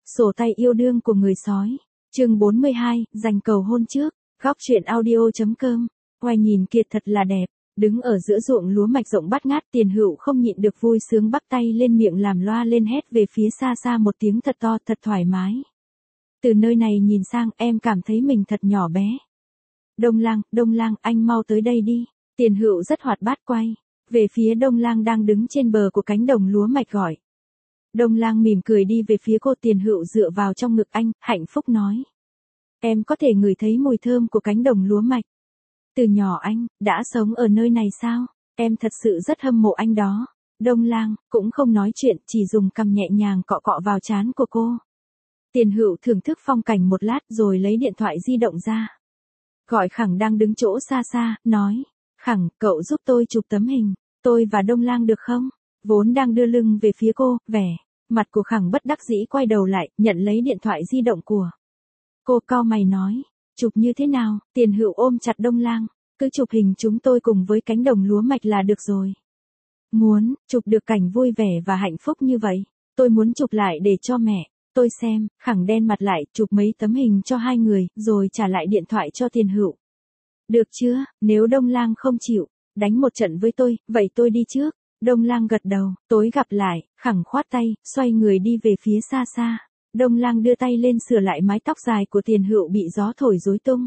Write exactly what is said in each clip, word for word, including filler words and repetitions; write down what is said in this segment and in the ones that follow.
Sổ tay yêu đương của người sói. Chương bốn mươi hai, dành cầu hôn trước. Góc truyện audio.com. Quay nhìn Kiệt thật là đẹp. Đứng ở giữa ruộng lúa mạch rộng bát ngát, Tiền Hựu không nhịn được vui sướng bắt tay lên miệng làm loa lên hét về phía xa xa một tiếng thật to, thật thoải mái. Từ nơi này nhìn sang, em cảm thấy mình thật nhỏ bé. Đông Lang, Đông Lang, anh mau tới đây đi. Tiền Hựu rất hoạt bát quay về phía Đông Lang đang đứng trên bờ của cánh đồng lúa mạch gọi. Đông Lang mỉm cười đi về phía cô. Tiền Hựu dựa vào trong ngực anh, hạnh phúc nói. Em có thể ngửi thấy mùi thơm của cánh đồng lúa mạch. Từ nhỏ anh, đã sống ở nơi này sao? Em thật sự rất hâm mộ anh đó. Đông Lang, cũng không nói chuyện, chỉ dùng cằm nhẹ nhàng cọ cọ vào trán của cô. Tiền Hựu thưởng thức phong cảnh một lát rồi lấy điện thoại di động ra. Gọi Khẳng đang đứng chỗ xa xa, nói. Khẳng, cậu giúp tôi chụp tấm hình, tôi và Đông Lang được không? Vốn đang đưa lưng về phía cô, vẻ mặt của Khẳng bất đắc dĩ quay đầu lại, nhận lấy điện thoại di động của cô. Cau mày nói, chụp như thế nào? Tiền Hựu ôm chặt Đông Lang, cứ chụp hình chúng tôi cùng với cánh đồng lúa mạch là được rồi. Muốn chụp được cảnh vui vẻ và hạnh phúc như vậy, tôi muốn chụp lại để cho mẹ tôi xem. Khẳng đen mặt lại, chụp mấy tấm hình cho hai người, rồi trả lại điện thoại cho Tiền Hựu. Được chưa? Nếu Đông Lang không chịu đánh một trận với tôi, vậy tôi đi trước. Đông Lang gật đầu. Tối gặp lại. Khẳng khoát tay, xoay người đi về phía xa xa. Đông Lang đưa tay lên sửa lại mái tóc dài của Tiền Hựu bị gió thổi rối tung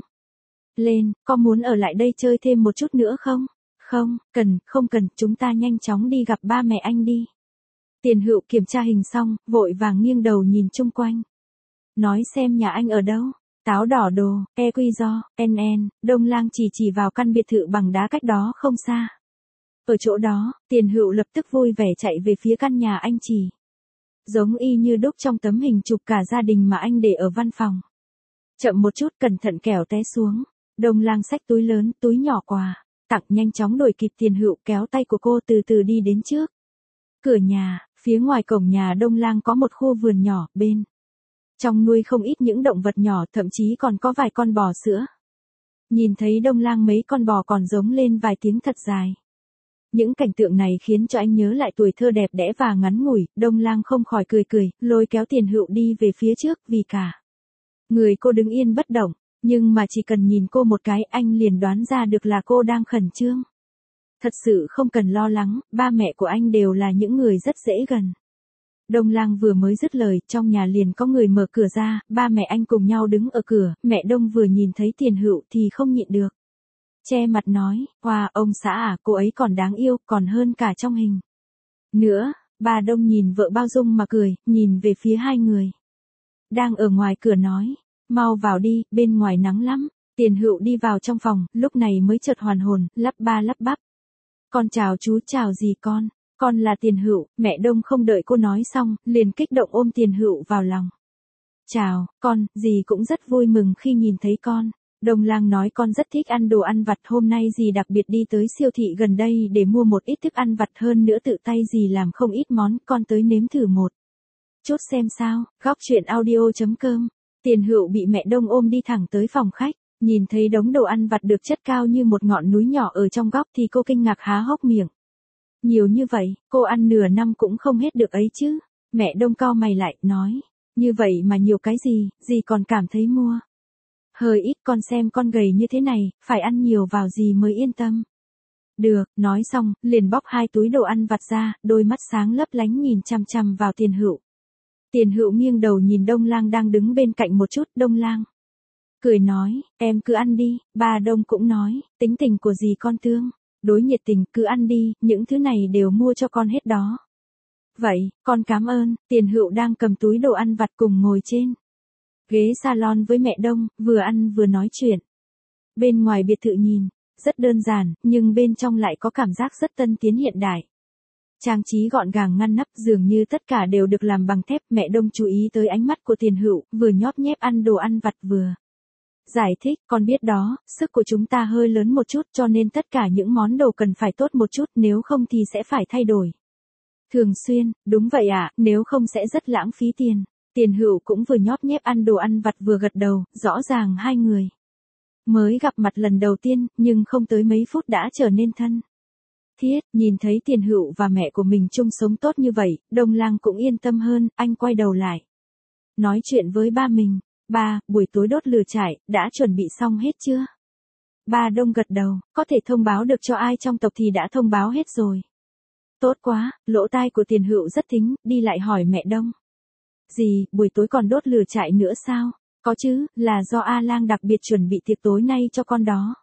lên. Có muốn ở lại đây chơi thêm một chút nữa không? Không, cần, không cần, chúng ta nhanh chóng đi gặp ba mẹ anh đi. Tiền Hựu kiểm tra hình xong, vội vàng nghiêng đầu nhìn chung quanh. Nói xem nhà anh ở đâu? Táo đỏ đồ, e quy do, en en. Đông Lang chỉ chỉ vào căn biệt thự bằng đá cách đó không xa. Ở chỗ đó, Tiền Hựu lập tức vui vẻ chạy về phía căn nhà anh chỉ. Giống y như đúc trong tấm hình chụp cả gia đình mà anh để ở văn phòng. Chậm một chút, cẩn thận kẻo té xuống. Đông Lang xách túi lớn, túi nhỏ quà tặng, nhanh chóng đuổi kịp Tiền Hựu, kéo tay của cô từ từ đi đến trước cửa nhà. Phía ngoài cổng nhà Đông Lang có một khu vườn nhỏ, bên trong nuôi không ít những động vật nhỏ, thậm chí còn có vài con bò sữa. Nhìn thấy Đông Lang mấy con bò còn giống lên vài tiếng thật dài. Những cảnh tượng này khiến cho anh nhớ lại tuổi thơ đẹp đẽ và ngắn ngủi. Đông Lang không khỏi cười cười, lôi kéo Tiền Hựu đi về phía trước, vì cả người cô đứng yên bất động, nhưng mà chỉ cần nhìn cô một cái, anh liền đoán ra được là cô đang khẩn trương. Thật sự không cần lo lắng, ba mẹ của anh đều là những người rất dễ gần. Đông Lang vừa mới dứt lời, trong nhà liền có người mở cửa ra, ba mẹ anh cùng nhau đứng ở cửa. Mẹ Đông vừa nhìn thấy Tiền Hựu thì không nhịn được, che mặt nói, wow, ông xã à, cô ấy còn đáng yêu, còn hơn cả trong hình nữa. Bà Đông nhìn vợ bao dung mà cười, nhìn về phía hai người đang ở ngoài cửa nói, mau vào đi, bên ngoài nắng lắm. Tiền Hựu đi vào trong phòng, lúc này mới chợt hoàn hồn, lắp ba lắp bắp. Con chào chú. Chào gì con? Con là Tiền Hựu. Mẹ Đông không đợi cô nói xong, liền kích động ôm Tiền Hựu vào lòng. Chào, con, dì cũng rất vui mừng khi nhìn thấy con. Đông Lang nói con rất thích ăn đồ ăn vặt, hôm nay dì đặc biệt đi tới siêu thị gần đây để mua một ít thức ăn vặt, hơn nữa tự tay dì làm không ít món, con tới nếm thử một chút xem sao. Góc truyện audio.com. Tiền Hựu bị mẹ Đông ôm đi thẳng tới phòng khách, nhìn thấy đống đồ ăn vặt được chất cao như một ngọn núi nhỏ ở trong góc thì cô kinh ngạc há hốc miệng. Nhiều như vậy, cô ăn nửa năm cũng không hết được ấy chứ. Mẹ Đông cau mày lại, nói, như vậy mà nhiều cái gì, dì còn cảm thấy mua hơi ít, con xem con gầy như thế này, phải ăn nhiều vào dì mới yên tâm. Được, nói xong, liền bóc hai túi đồ ăn vặt ra, đôi mắt sáng lấp lánh nhìn chằm chằm vào Tiền Hựu. Tiền Hựu nghiêng đầu nhìn Đông Lang đang đứng bên cạnh một chút. Đông Lang cười nói, em cứ ăn đi. Bà Đông cũng nói, tính tình của dì con tương đối nhiệt tình, cứ ăn đi, những thứ này đều mua cho con hết đó. Vậy, con cảm ơn. Tiền Hựu đang cầm túi đồ ăn vặt cùng ngồi trên ghế salon với mẹ Đông, vừa ăn vừa nói chuyện. Bên ngoài biệt thự nhìn rất đơn giản, nhưng bên trong lại có cảm giác rất tân tiến hiện đại. Trang trí gọn gàng ngăn nắp, dường như tất cả đều được làm bằng thép. Mẹ Đông chú ý tới ánh mắt của Tiền Hựu, vừa nhóp nhép ăn đồ ăn vặt vừa giải thích, con biết đó, sức của chúng ta hơi lớn một chút, cho nên tất cả những món đồ cần phải tốt một chút, nếu không thì sẽ phải thay đổi thường xuyên. Đúng vậy ạ, à, nếu không sẽ rất lãng phí tiền. Tiền Hựu cũng vừa nhóp nhép ăn đồ ăn vặt vừa gật đầu, rõ ràng hai người mới gặp mặt lần đầu tiên, nhưng không tới mấy phút đã trở nên thân thiết. Nhìn thấy Tiền Hựu và mẹ của mình chung sống tốt như vậy, Đông Lang cũng yên tâm hơn, anh quay đầu lại, nói chuyện với ba mình. Ba, buổi tối đốt lửa trại, đã chuẩn bị xong hết chưa? Ba Đông gật đầu, có thể thông báo được cho ai trong tộc thì đã thông báo hết rồi. Tốt quá, lỗ tai của Tiền Hựu rất thính, đi lại hỏi mẹ Đông. Gì, buổi tối còn đốt lửa trại nữa sao? Có chứ, là do A Lang đặc biệt chuẩn bị tiệc tối nay cho con đó.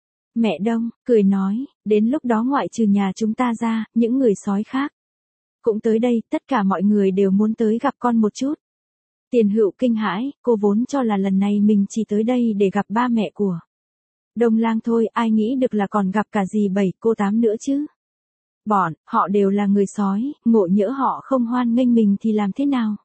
Mẹ Đông, cười nói, đến lúc đó ngoại trừ nhà chúng ta ra, những người sói khác cũng tới đây, tất cả mọi người đều muốn tới gặp con một chút. Tiền Hựu kinh hãi, cô vốn cho là lần này mình chỉ tới đây để gặp ba mẹ của Đông Lang thôi, ai nghĩ được là còn gặp cả dì bảy cô tám nữa chứ. Bọn, họ đều là người sói, ngộ nhỡ họ không hoan nghênh mình thì làm thế nào?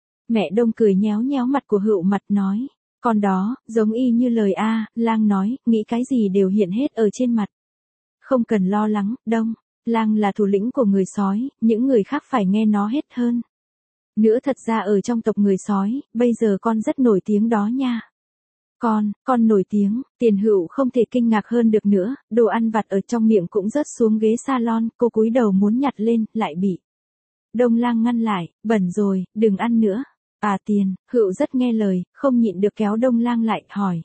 Mẹ Đông cười nhéo nhéo mặt của Hựu mặt nói, con đó, giống y như lời A, Lang nói, nghĩ cái gì đều hiện hết ở trên mặt. Không cần lo lắng, Đông, Lang là thủ lĩnh của người sói, những người khác phải nghe nó hết hơn. Nữa thật ra ở trong tộc người sói, bây giờ con rất nổi tiếng đó nha. Con, con nổi tiếng, Tiền Hựu không thể kinh ngạc hơn được nữa, đồ ăn vặt ở trong miệng cũng rớt xuống ghế salon, cô cúi đầu muốn nhặt lên, lại bị Đông Lang ngăn lại, bẩn rồi, đừng ăn nữa. À Tiền, Hựu rất nghe lời, không nhịn được kéo Đông Lang lại, hỏi.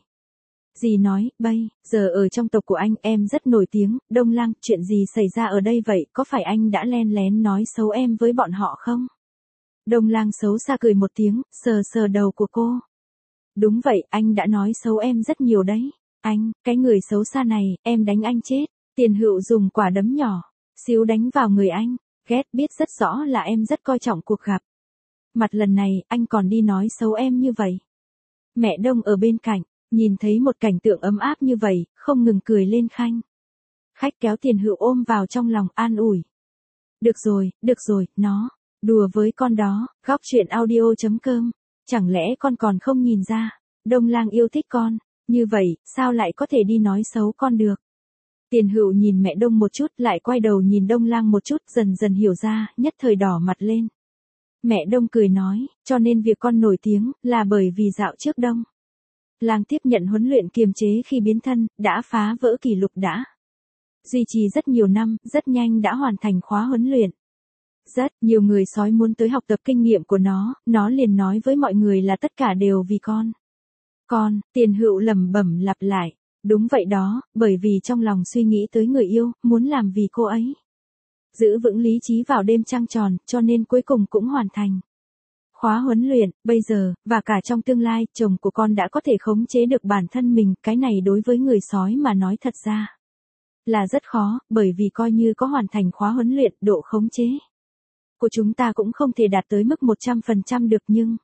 Dì nói, bây giờ ở trong tộc của anh em rất nổi tiếng, Đông Lang, chuyện gì xảy ra ở đây vậy, có phải anh đã len lén nói xấu em với bọn họ không? Đông Lang xấu xa cười một tiếng, sờ sờ đầu của cô. Đúng vậy, anh đã nói xấu em rất nhiều đấy. Anh, cái người xấu xa này, em đánh anh chết. Tiền Hựu dùng quả đấm nhỏ, xíu đánh vào người anh. Ghét biết rất rõ là em rất coi trọng cuộc gặp. Mặt lần này, anh còn đi nói xấu em như vậy. Mẹ Đông ở bên cạnh, nhìn thấy một cảnh tượng ấm áp như vậy, không ngừng cười lên khanh. Khách kéo Tiền Hựu ôm vào trong lòng an ủi. Được rồi, được rồi, nó, đùa với con đó, góc truyện audio chấm com. Chẳng lẽ con còn không nhìn ra, Đông Lang yêu thích con, như vậy, sao lại có thể đi nói xấu con được? Tiền Hựu nhìn mẹ Đông một chút, lại quay đầu nhìn Đông Lang một chút, dần dần hiểu ra, nhất thời đỏ mặt lên. Mẹ Đông cười nói, cho nên việc con nổi tiếng, là bởi vì dạo trước Đông Lang tiếp nhận huấn luyện kiềm chế khi biến thân, đã phá vỡ kỷ lục đã duy trì rất nhiều năm, rất nhanh đã hoàn thành khóa huấn luyện. Rất nhiều người sói muốn tới học tập kinh nghiệm của nó, nó liền nói với mọi người là tất cả đều vì con. Con, Tiền Hựu lẩm bẩm lặp lại, đúng vậy đó, bởi vì trong lòng suy nghĩ tới người yêu, muốn làm vì cô ấy. Giữ vững lý trí vào đêm trăng tròn, cho nên cuối cùng cũng hoàn thành khóa huấn luyện, bây giờ, và cả trong tương lai, chồng của con đã có thể khống chế được bản thân mình, cái này đối với người sói mà nói thật ra là rất khó, bởi vì coi như có hoàn thành khóa huấn luyện, độ khống chế của chúng ta cũng không thể đạt tới mức một trăm phần trăm được nhưng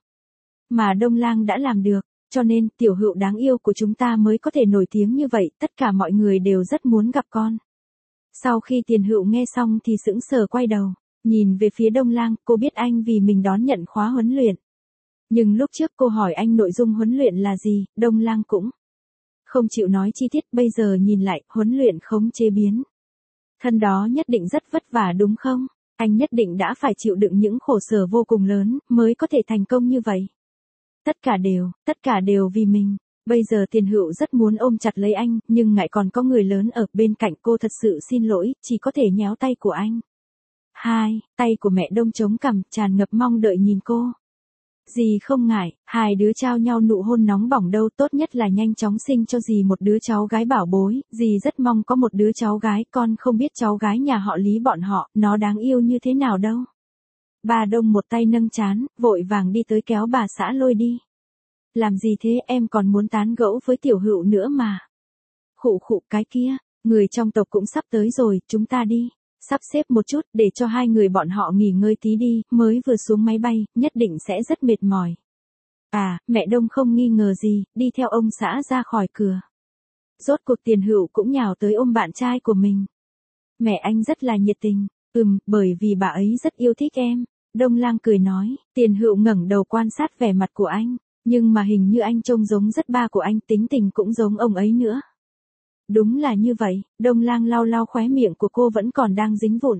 mà Đông Lang đã làm được, cho nên Tiểu Hựu đáng yêu của chúng ta mới có thể nổi tiếng như vậy, tất cả mọi người đều rất muốn gặp con. Sau khi Tiền Hựu nghe xong thì sững sờ quay đầu, nhìn về phía Đông Lang, cô biết anh vì mình đón nhận khóa huấn luyện. Nhưng lúc trước cô hỏi anh nội dung huấn luyện là gì, Đông Lang cũng không chịu nói chi tiết, bây giờ nhìn lại, huấn luyện khống chế biến thân đó nhất định rất vất vả đúng không? Anh nhất định đã phải chịu đựng những khổ sở vô cùng lớn, mới có thể thành công như vậy. Tất cả đều, tất cả đều vì mình. Bây giờ Tiền Hựu rất muốn ôm chặt lấy anh, nhưng ngại còn có người lớn ở bên cạnh cô, thật sự xin lỗi, chỉ có thể nhéo tay của anh. Hai, tay của mẹ Đông chống cằm, tràn ngập mong đợi nhìn cô. Dì không ngại, hai đứa trao nhau nụ hôn nóng bỏng đâu, tốt nhất là nhanh chóng sinh cho dì một đứa cháu gái bảo bối, dì rất mong có một đứa cháu gái, con không biết cháu gái nhà họ Lý bọn họ, nó đáng yêu như thế nào đâu. Bà Đông một tay nâng trán, vội vàng đi tới kéo bà xã Lôi đi. Làm gì thế, em còn muốn tán gẫu với Tiểu Hựu nữa mà. Khụ khụ, cái kia, người trong tộc cũng sắp tới rồi, chúng ta đi. Sắp xếp một chút, để cho hai người bọn họ nghỉ ngơi tí đi, mới vừa xuống máy bay, nhất định sẽ rất mệt mỏi. À, mẹ Đông không nghi ngờ gì, đi theo ông xã ra khỏi cửa. Rốt cuộc Tiền Hựu cũng nhào tới ôm bạn trai của mình. Mẹ anh rất là nhiệt tình, ừm, bởi vì bà ấy rất yêu thích em. Đông Lang cười nói, Tiền Hựu ngẩng đầu quan sát vẻ mặt của anh, nhưng mà hình như anh trông giống rất ba của anh, tính tình cũng giống ông ấy nữa. Đúng là như vậy, Đông Lang lau lau khóe miệng của cô vẫn còn đang dính vụn.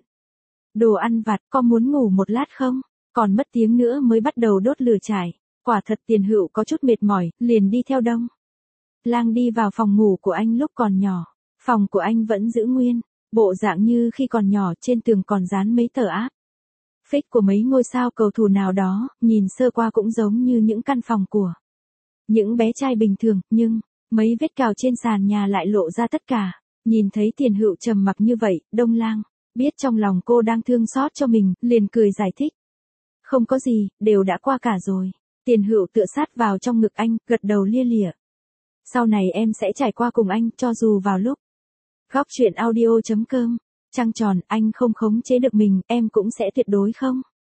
Đồ ăn vặt, có muốn ngủ một lát không? Còn mất tiếng nữa mới bắt đầu đốt lửa trại. Quả thật Tiền Hựu có chút mệt mỏi, liền đi theo Đông Lang đi vào phòng ngủ của anh lúc còn nhỏ. Phòng của anh vẫn giữ nguyên, bộ dạng như khi còn nhỏ, trên tường còn dán mấy tờ áp Fix của mấy ngôi sao cầu thủ nào đó, nhìn sơ qua cũng giống như những căn phòng của những bé trai bình thường, nhưng mấy vết cào trên sàn nhà lại lộ ra tất cả. Nhìn thấy Tiền Hựu trầm mặc như vậy, Đông Lang biết trong lòng cô đang thương xót cho mình, liền cười giải thích. Không có gì, đều đã qua cả rồi. Tiền Hựu tựa sát vào trong ngực anh, gật đầu lia lịa. Sau này em sẽ trải qua cùng anh, cho dù vào lúc góc chuyện audio chấm com. Trăng tròn, anh không khống chế được mình, em cũng sẽ tuyệt đối không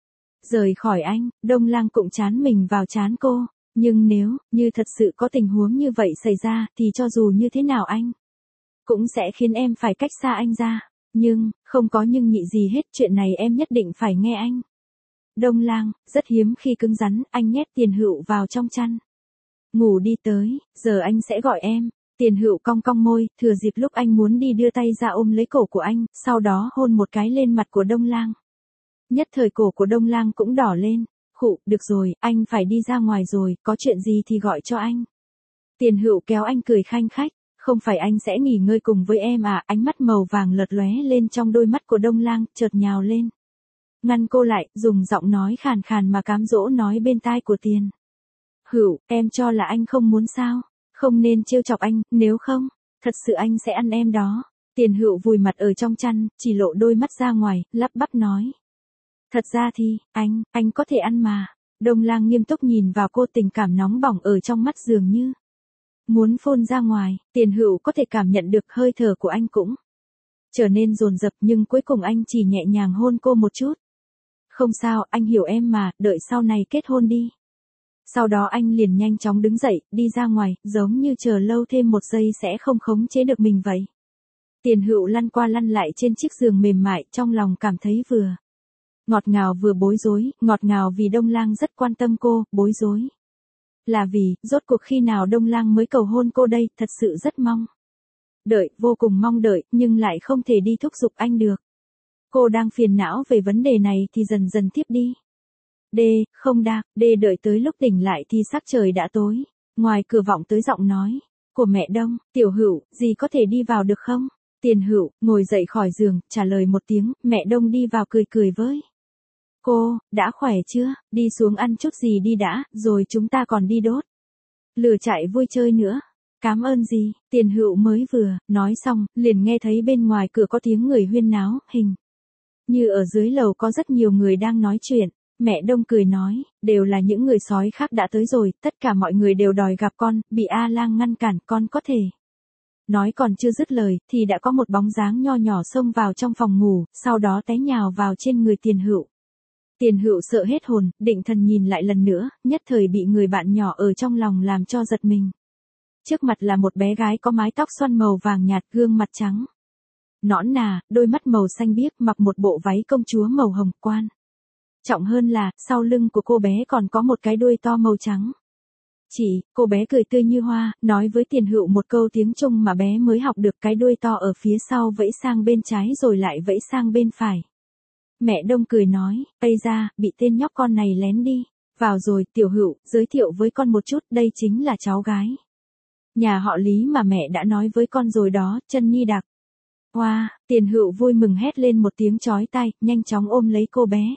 rời khỏi anh. Đông Lang cũng chán mình vào chán cô. Nhưng nếu, như thật sự có tình huống như vậy xảy ra, thì cho dù như thế nào anh cũng sẽ khiến em phải cách xa anh ra. Nhưng, không có nhưng nhị gì hết, chuyện này em nhất định phải nghe anh. Đông Lang, rất hiếm khi cứng rắn, anh nhét Tiền Hựu vào trong chăn. Ngủ đi tới, giờ anh sẽ gọi em. Tiền Hựu cong cong môi, thừa dịp lúc anh muốn đi đưa tay ra ôm lấy cổ của anh, sau đó hôn một cái lên mặt của Đông Lang. Nhất thời cổ của Đông Lang cũng đỏ lên. Khụ, được rồi, anh phải đi ra ngoài rồi, có chuyện gì thì gọi cho anh. Tiền Hựu kéo anh cười khanh khách, không phải anh sẽ nghỉ ngơi cùng với em à, ánh mắt màu vàng lật lóe lên trong đôi mắt của Đông Lang, chợt nhào lên. Ngăn cô lại, dùng giọng nói khàn khàn mà cám dỗ nói bên tai của Tiền Hựu, em cho là anh không muốn sao, không nên trêu chọc anh, nếu không, thật sự anh sẽ ăn em đó. Tiền Hựu vùi mặt ở trong chăn, chỉ lộ đôi mắt ra ngoài, lắp bắp nói. Thật ra thì, anh, anh có thể ăn mà. Đông Lang nghiêm túc nhìn vào cô, tình cảm nóng bỏng ở trong mắt dường như muốn phun ra ngoài. Tiền Hựu có thể cảm nhận được hơi thở của anh cũng trở nên dồn dập, nhưng cuối cùng anh chỉ nhẹ nhàng hôn cô một chút. Không sao, anh hiểu em mà, đợi sau này kết hôn đi. Sau đó anh liền nhanh chóng đứng dậy, đi ra ngoài, giống như chờ lâu thêm một giây sẽ không khống chế được mình vậy. Tiền Hựu lăn qua lăn lại trên chiếc giường mềm mại, trong lòng cảm thấy vừa ngọt ngào vừa bối rối. Ngọt ngào vì Đông Lang rất quan tâm cô, bối rối là vì, rốt cuộc khi nào Đông Lang mới cầu hôn cô đây, thật sự rất mong đợi, vô cùng mong đợi, nhưng lại không thể đi thúc giục anh được. Cô đang phiền não về vấn đề này thì dần dần tiếp đi. D, không đạc, D đợi tới lúc tỉnh lại thì sắc trời đã tối. Ngoài cửa vọng tới giọng nói của mẹ Đông. Tiểu Hựu, dì có thể đi vào được không? Tiền Hựu ngồi dậy khỏi giường, trả lời một tiếng. Mẹ Đông đi vào cười cười với cô. Đã khỏe chưa? Đi xuống ăn chút gì đi đã, rồi chúng ta còn đi đốt lửa trại vui chơi nữa. Cám ơn dì. Tiền Hựu mới vừa nói xong, liền nghe thấy bên ngoài cửa có tiếng người huyên náo, hình như ở dưới lầu có rất nhiều người đang nói chuyện. Mẹ Đông cười nói, đều là những người sói khác đã tới rồi, tất cả mọi người đều đòi gặp con, bị A Lang ngăn cản, con có thể. Nói còn chưa dứt lời, thì đã có một bóng dáng nho nhỏ xông vào trong phòng ngủ, sau đó té nhào vào trên người Tiền Hựu. Tiền Hựu sợ hết hồn, định thần nhìn lại lần nữa, nhất thời bị người bạn nhỏ ở trong lòng làm cho giật mình. Trước mặt là một bé gái có mái tóc xoăn màu vàng nhạt, gương mặt trắng nõn nà, đôi mắt màu xanh biếc, mặc một bộ váy công chúa màu hồng. Quan trọng hơn là, sau lưng của cô bé còn có một cái đuôi to màu trắng. Chị, cô bé cười tươi như hoa, nói với Tiền Hựu một câu tiếng Trung mà bé mới học được, cái đuôi to ở phía sau vẫy sang bên trái rồi lại vẫy sang bên phải. Mẹ Đông cười nói, ây da, bị tên nhóc con này lén đi vào rồi. Tiểu Hựu, giới thiệu với con một chút, đây chính là cháu gái nhà họ Lý mà mẹ đã nói với con rồi đó, Chân Nhi Đặc. Hoa, wow, Tiền Hựu vui mừng hét lên một tiếng chói tai, nhanh chóng ôm lấy cô bé.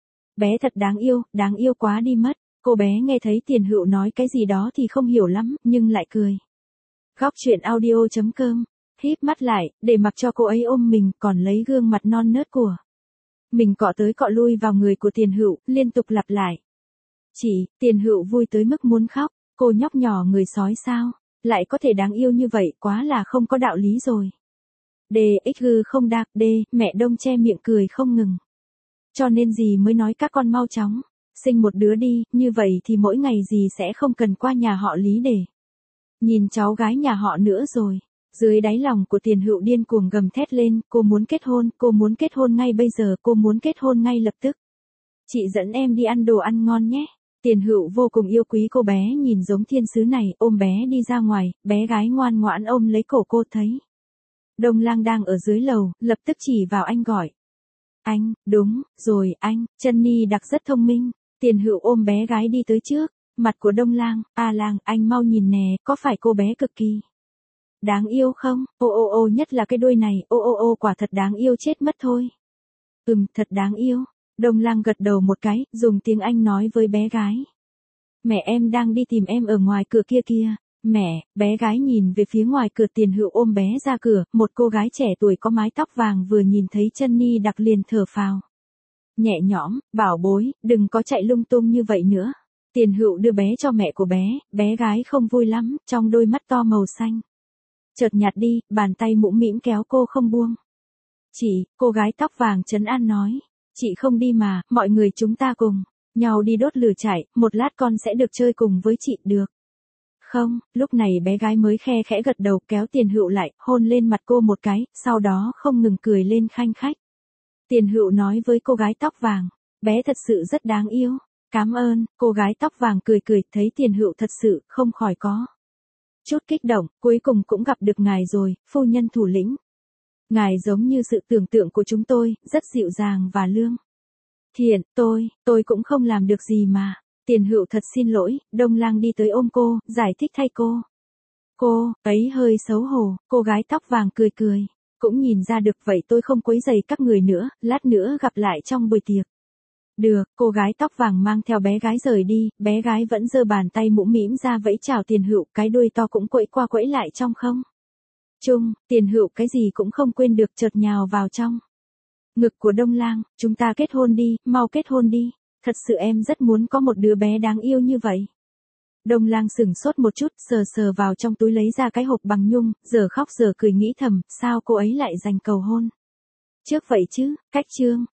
Bé thật đáng yêu, đáng yêu quá đi mất. Cô bé nghe thấy Tiền Hựu nói cái gì đó thì không hiểu lắm, nhưng lại cười. Góc chuyện audio chấm com, híp mắt lại, để mặc cho cô ấy ôm mình, còn lấy gương mặt non nớt của mình cọ tới cọ lui vào người của Tiền Hựu, liên tục lặp lại. Chỉ, Tiền Hựu vui tới mức muốn khóc, cô nhóc nhỏ người sói sao, lại có thể đáng yêu như vậy, quá là không có đạo lý rồi. D, x hư không đạc, D, mẹ Đông che miệng cười không ngừng. Cho nên dì mới nói các con mau chóng sinh một đứa đi, như vậy thì mỗi ngày dì sẽ không cần qua nhà họ Lý để nhìn cháu gái nhà họ nữa rồi. Dưới đáy lòng của Tiền Hựu điên cuồng gầm thét lên, cô muốn kết hôn, cô muốn kết hôn ngay bây giờ, cô muốn kết hôn ngay lập tức. Chị dẫn em đi ăn đồ ăn ngon nhé. Tiền Hựu vô cùng yêu quý cô bé nhìn giống thiên sứ này, ôm bé đi ra ngoài, bé gái ngoan ngoãn ôm lấy cổ cô thấy Đông Lang đang ở dưới lầu, lập tức chỉ vào anh gọi. Anh, đúng, rồi anh. Chân Nhi Đặc rất thông minh. Tiền Hựu ôm bé gái đi tới trước mặt của Đông Lang. A Lang, anh mau nhìn nè, có phải cô bé cực kỳ đáng yêu không? Ô ô ô, nhất là cái đuôi này, ô ô ô, quả thật đáng yêu chết mất thôi. Ừm, thật đáng yêu. Đông Lang gật đầu một cái, dùng tiếng Anh nói với bé gái. Mẹ em đang đi tìm em ở ngoài cửa kia kia. Mẹ, bé gái nhìn về phía ngoài cửa. Tiền Hựu ôm bé ra cửa, một cô gái trẻ tuổi có mái tóc vàng vừa nhìn thấy chân Ni Đặc liền thở phào. Nhẹ nhõm, bảo bối, đừng có chạy lung tung như vậy nữa. Tiền Hựu đưa bé cho mẹ của bé, bé gái không vui lắm, trong đôi mắt to màu xanh. Chợt nhạt đi, bàn tay mũm mĩm kéo cô không buông. Chị, cô gái tóc vàng trấn an nói. Chị không đi mà, mọi người chúng ta cùng nhau đi đốt lửa trại, một lát con sẽ được chơi cùng với chị được. Không, lúc này bé gái mới khe khẽ gật đầu kéo Tiền Hựu lại, hôn lên mặt cô một cái, sau đó không ngừng cười lên khanh khách. Tiền Hựu nói với cô gái tóc vàng, bé thật sự rất đáng yêu. Cảm ơn, cô gái tóc vàng cười cười, thấy Tiền Hựu thật sự không khỏi có chút kích động, cuối cùng cũng gặp được ngài rồi, phu nhân thủ lĩnh. Ngài giống như sự tưởng tượng của chúng tôi, rất dịu dàng và lương thiện, tôi, tôi cũng không làm được gì mà. Tiền Hựu thật xin lỗi, Đông Lang đi tới ôm cô, giải thích thay cô. Cô, ấy hơi xấu hổ, cô gái tóc vàng cười cười. Cũng nhìn ra được vậy tôi không quấy rầy các người nữa, lát nữa gặp lại trong buổi tiệc. Được, cô gái tóc vàng mang theo bé gái rời đi, bé gái vẫn giơ bàn tay mũm mĩm ra vẫy chào Tiền Hựu, cái đuôi to cũng quẫy qua quẫy lại trong không trung. Tiền Hựu cái gì cũng không quên được chợt nhào vào trong ngực của Đông Lang, chúng ta kết hôn đi, mau kết hôn đi, thật sự em rất muốn có một đứa bé đáng yêu như vậy. Đông Lang sửng sốt một chút, sờ sờ vào trong túi lấy ra cái hộp bằng nhung, giờ khóc giờ cười nghĩ thầm, sao cô ấy lại giành cầu hôn trước vậy chứ, cách chương.